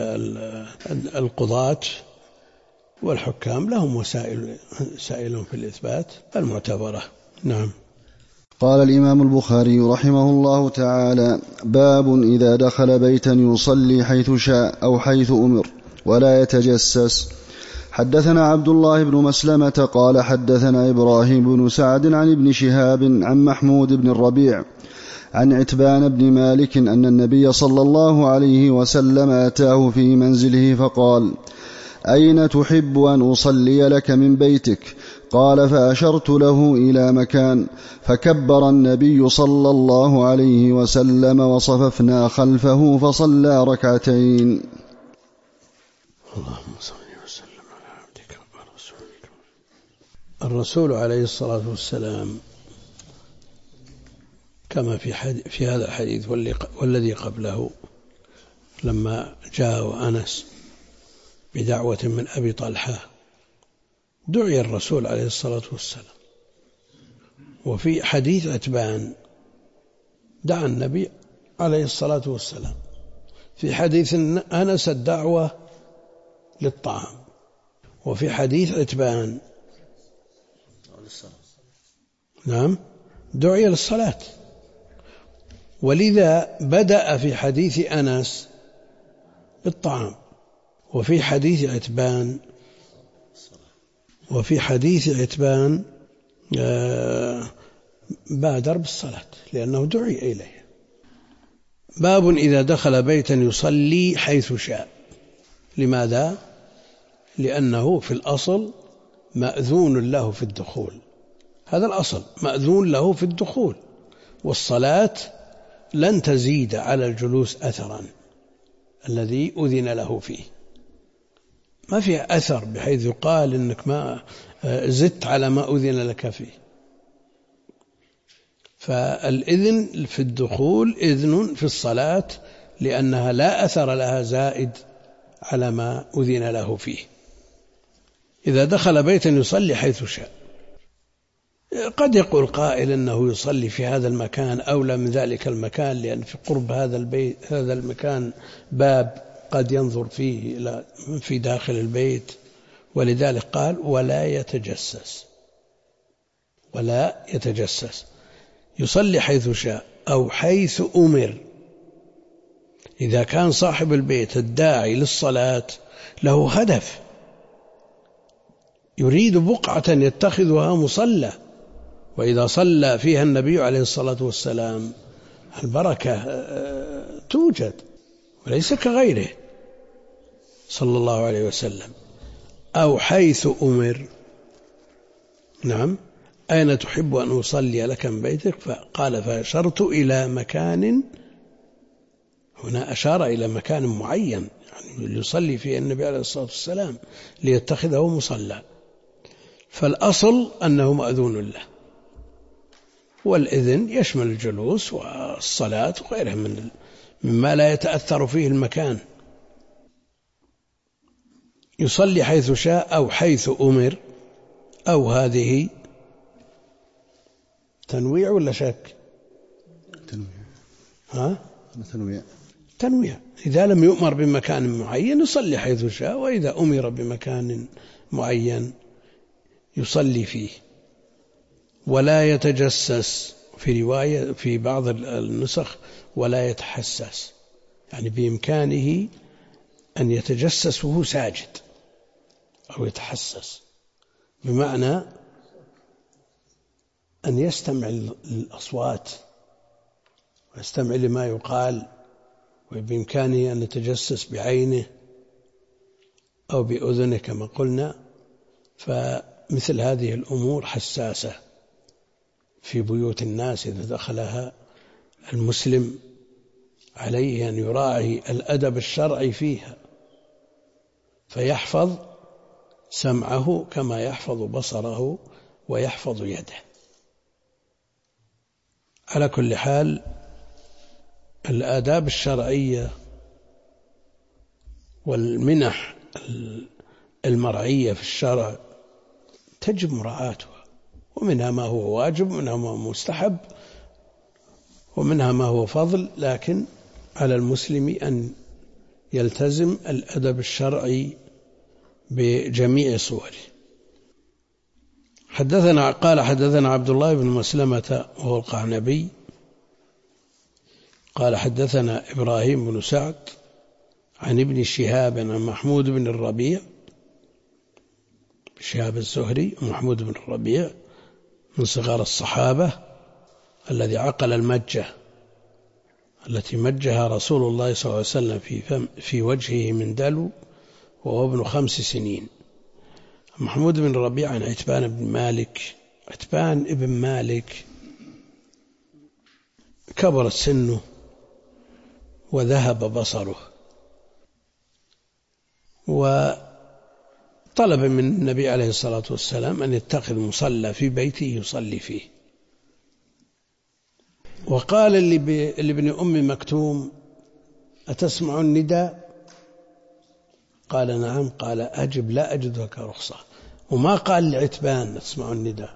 Speaker 1: القضاة والحكام لهم وسائل في الإثبات المعتبرة. نعم.
Speaker 2: قال الإمام البخاري رحمه الله تعالى: باب إذا دخل بيتا يصلي حيث شاء أو حيث أمر ولا يتجسس. حدثنا عبد الله بن مسلمة قال حدثنا إبراهيم بن سعد عن ابن شهاب عن محمود بن الربيع عن عتبان بن مالك أن النبي صلى الله عليه وسلم أتاه في منزله فقال: أين تحب أن أصلي لك من بيتك؟ قال: فأشرت له إلى مكان، فكبر النبي صلى الله عليه وسلم وصففنا خلفه فصلى ركعتين.
Speaker 1: اللهم صل وسلم على عبدك ورسولك. الرسول عليه الصلاة والسلام كما في هذا الحديث والذي قبله، لما جاء أنس بدعوة من أبي طلحة دعي الرسول عليه الصلاة والسلام. وفي حديث عتبان دعا النبي عليه الصلاة والسلام. في حديث أنس الدعوة للطعام، وفي حديث عتبان نعم دعي للصلاة. ولذا بدأ في حديث أنس بالطعام، وفي حديث عتبان بادر بالصلاة لأنه دعي إليه. باب إذا دخل بيتا يصلي حيث شاء. لماذا؟ لأنه في الأصل مأذون له في الدخول، هذا الأصل، مأذون له في الدخول، والصلاة لن تزيد على الجلوس أثرا الذي أذن له فيه، ما فيه أثر بحيث يقال إنك ما زدت على ما أذن لك فيه. فالإذن في الدخول إذن في الصلاة لأنها لا أثر لها زائد على ما أذن له فيه. إذا دخل بيتا يصلي حيث شاء. قد يقول قائل أنه يصلي في هذا المكان أولى من ذلك المكان، لأن في قرب هذا المكان باب قد ينظر فيه إلى في داخل البيت، ولذلك قال ولا يتجسس يصلي حيث شاء أو حيث أمر. إذا كان صاحب البيت الداعي للصلاة له هدف، يريد بقعة يتخذها مصلى، وإذا صلى فيها النبي عليه الصلاة والسلام البركة توجد وليس كغيره صلى الله عليه وسلم. أو حيث أمر. نعم، أين تحب أن أصلي لك من بيتك؟ فقال فأشرت إلى مكان، هنا أشار إلى مكان معين يعني يصلي فيه النبي عليه الصلاة والسلام ليتخذه مصلى. فالأصل أنه مأذون له، والإذن يشمل الجلوس والصلاة وغيرها مما لا يتأثر فيه المكان. يصلي حيث شاء أو حيث أمر، أو هذه تنويع ولا شك؟ تنويع. إذا لم يؤمر بمكان معين يصلي حيث شاء، وإذا أمر بمكان معين يصلي فيه. ولا يتجسس، في رواية في بعض النسخ ولا يتحسس، يعني بإمكانه أن يتجسس وهو ساجد أو يتحسس، بمعنى أن يستمع للأصوات ويستمع لما يقال، وبإمكانه أن يتجسس بعينه أو بأذنه كما قلنا. فمثل هذه الأمور حساسة في بيوت الناس، إذا دخلها المسلم عليه أن يراعي الأدب الشرعي فيها، فيحفظ سمعه كما يحفظ بصره ويحفظ يده. على كل حال الآداب الشرعية والمنح المرعية في الشرع تجب مراعاتها، ومنها ما هو واجب ومنها ما هو مستحب ومنها ما هو فضل، لكن على المسلم أن يلتزم الأدب الشرعي بجميع صوره. قال حدثنا عبد الله بن مسلمة وهو القعنبي قال حدثنا إبراهيم بن سعد عن ابن شهاب عن محمود بن الربيع، شهاب الزهري ومحمود بن الربيع من صغار الصحابة الذي عقل المجة التي مجها رسول الله صلى الله عليه وسلم في وجهه من دلو وهو ابن 5 سنين. محمود بن الربيع عن عتبان بن مالك. عتبان ابن مالك كبرت سنه وذهب بصره، وطلب من النبي عليه الصلاة والسلام أن يتخذ مصلى في بيته يصلي فيه. وقال لابن أم مكتوم أتسمع النداء؟ قال نعم. قال أجب لا أجد لك رخصة. وما قال لعتبان أتسمع النداء؟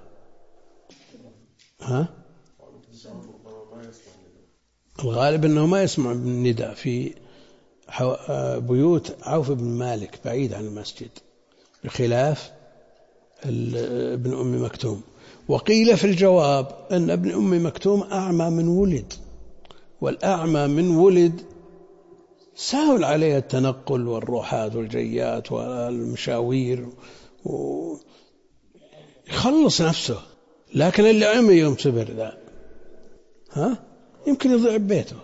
Speaker 1: الغالب أنه ما يسمع النداء في بيوت عوف بن مالك بعيد عن المسجد، بخلاف ابن أم مكتوم. وقيل في الجواب أن ابن أم مكتوم أعمى من ولد، والأعمى من ولد سهل عليه التنقل والروحات والجيات والمشاوير ويخلص نفسه، لكن اللي عمي يوم سبر ذا يمكن يضيع بيته.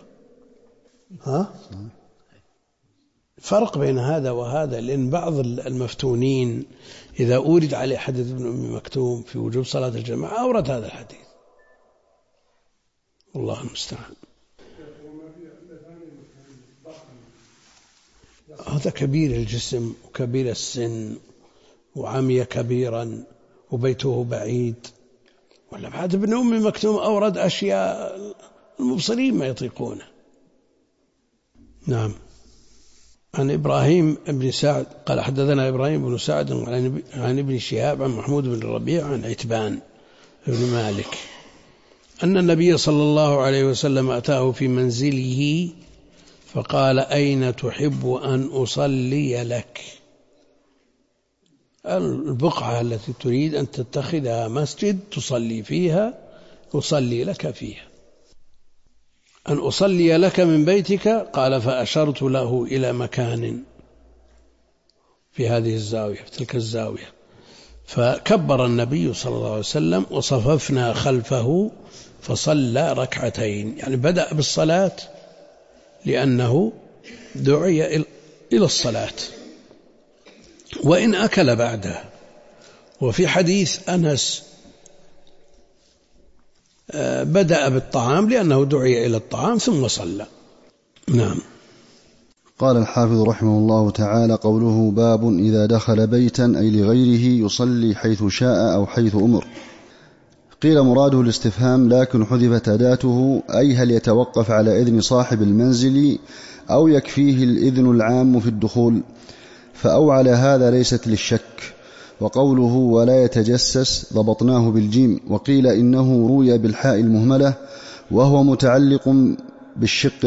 Speaker 1: فرق بين هذا وهذا، لأن بعض المفتونين إذا أورد عليه حديث ابن أم مكتوم في وجوب صلاة الجماعة أورد هذا الحديث، والله المستعان. هذا كبير الجسم وكبير السن وعمي كبيرا وبيته بعيد، ولا بعد ابن أم مكتوم أورد أشياء المبصرين ما يطيقونه. نعم. عن إبراهيم بن سعد قال حدثنا إبراهيم بن سعد عن ابن شهاب عن محمود بن الربيع عن عتبان بن مالك أن النبي صلى الله عليه وسلم أتاه في منزله فقال: أين تحب أن أصلي لك؟ البقعة التي تريد أن تتخذها مسجد تصلي فيها أصلي لك فيها. أن أصلي لك من بيتك؟ قال: فأشرت له إلى مكان في هذه الزاوية، في تلك الزاوية، فكبر النبي صلى الله عليه وسلم وصففنا خلفه فصلى ركعتين، يعني بدأ بالصلاة لأنه دعي إلى الصلاة وإن أكل بعدها. وفي حديث أنس بدأ بالطعام لأنه دعي إلى الطعام ثم صلى. نعم.
Speaker 2: قال الحافظ رحمه الله تعالى: قوله باب إذا دخل بيتا أي لغيره يصلي حيث شاء أو حيث أمر. قيل مراده الاستفهام لكن حذفت أداته، أي هل يتوقف على إذن صاحب المنزل أو يكفيه الإذن العام في الدخول، فأو على هذا ليست للشك. وقوله ولا يتجسس ضبطناه بالجيم، وقيل إنه روي بالحاء المهملة وهو متعلق بالشق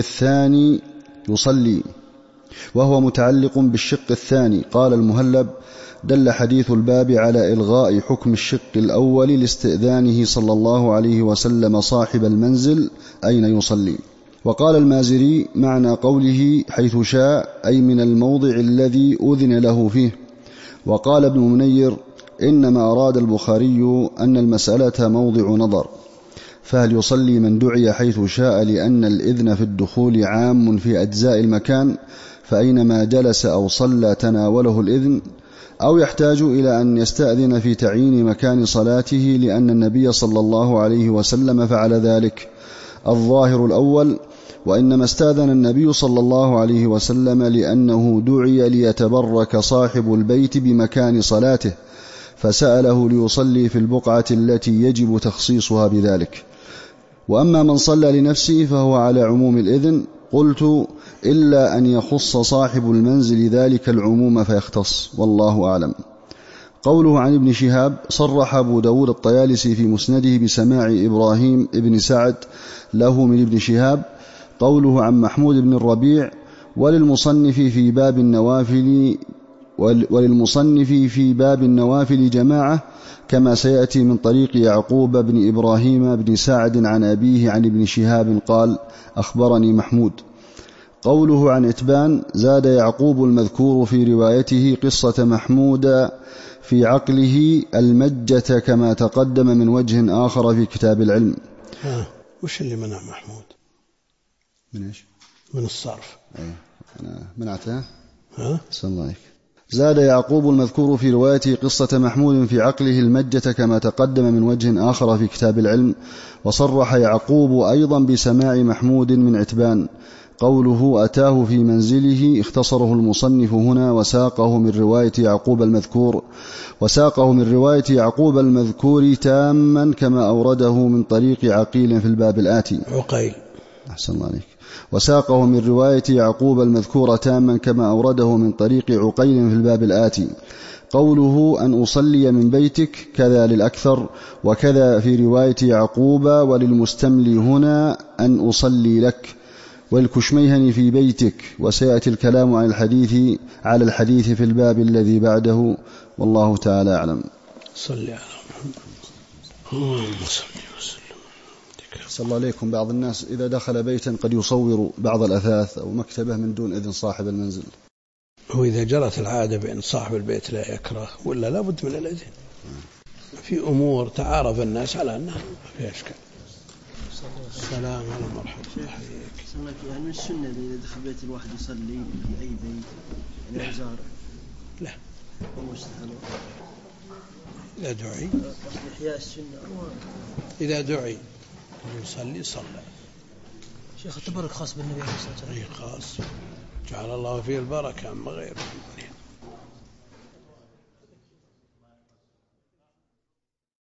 Speaker 2: الثاني قال المهلب: دل حديث الباب على إلغاء حكم الشق الأول لاستئذانه صلى الله عليه وسلم صاحب المنزل أين يصلي. وقال المازري: معنى قوله حيث شاء أي من الموضع الذي أذن له فيه. وقال ابن منير: إنما أراد البخاري أن المسألة موضع نظر، فهل يصلي من دعي حيث شاء لأن الإذن في الدخول عام في أجزاء المكان، فأينما جلس أو صلى تناوله الإذن، أو يحتاج إلى أن يستأذن في تعيين مكان صلاته لأن النبي صلى الله عليه وسلم فعل ذلك؟ الظاهر الأول، وإنما استأذن النبي صلى الله عليه وسلم لأنه دعي ليتبرك صاحب البيت بمكان صلاته، فسأله ليصلي في البقعة التي يجب تخصيصها بذلك. وأما من صلى لنفسه فهو على عموم الإذن. قلت: إلا أن يخص صاحب المنزل ذلك العموم فيختص، والله أعلم. قوله عن ابن شهاب: صرح أبو داود الطيالسي في مسنده بسماع إبراهيم ابن سعد له من ابن شهاب. قوله عن محمود بن الربيع: وللمصنف في باب النوافل جماعة، كما سيأتي من طريق يعقوب بن إبراهيم بن سعد عن أبيه عن ابن شهاب قال: أخبرني محمود. قوله عن عتبان: زاد يعقوب المذكور في روايته قصة محمود في عقله المجة كما تقدم من وجه آخر في كتاب العلم.
Speaker 1: وش اللي منع محمود؟
Speaker 2: من إيش؟
Speaker 1: من الصرف.
Speaker 2: أنا منعتها. صلى الله عليك. زاد يعقوب المذكور في روايته قصة محمود في عقله المجة كما تقدم من وجه آخر في كتاب العلم. وصرح يعقوب أيضا بسماع محمود من عتبان. قوله أتاه في منزله اختصره المصنف هنا وساقه من رواية يعقوب المذكور تاما كما أورده من طريق عقيل في الباب الآتي.
Speaker 1: عقيل.
Speaker 2: أحسن الله عليك. وساقه من رواية يعقوب المذكور تاما كما أورده من طريق عقيل في الباب الآتي. قوله أن أصلي من بيتك كذا للأكثر، وكذا في رواية يعقوب وللمستملي هنا أن أصلي لك، والكشميهني في بيتك. وسيأتي الكلام على الحديث في الباب الذي بعده، والله تعالى أعلم.
Speaker 1: صلي على محمد. اللهم صل وسلم.
Speaker 2: صلى الله عليكم. بعض الناس إذا دخل بيتا قد يصور بعض الأثاث أو مكتبة من دون إذن صاحب المنزل.
Speaker 1: هو إذا جرت العادة بأن صاحب البيت لا يكره ولا لا بد من الإذن. في أمور تعارف الناس على أنها ما فيها إشكال. السلام على مرحبا حياك.
Speaker 7: يعني من السنة إذا دخل بيت الواحد يصلي في أي بيت يعني زار؟
Speaker 1: لا
Speaker 7: هو استحاله
Speaker 1: إذا دعي،
Speaker 7: إحياء السنة
Speaker 1: إذا دعي يصلي صلى.
Speaker 7: شيخ التبرك خاص بالنبي عليه الصلاة والسلام؟
Speaker 1: خاص، جعل الله فيه البركة أما غيره.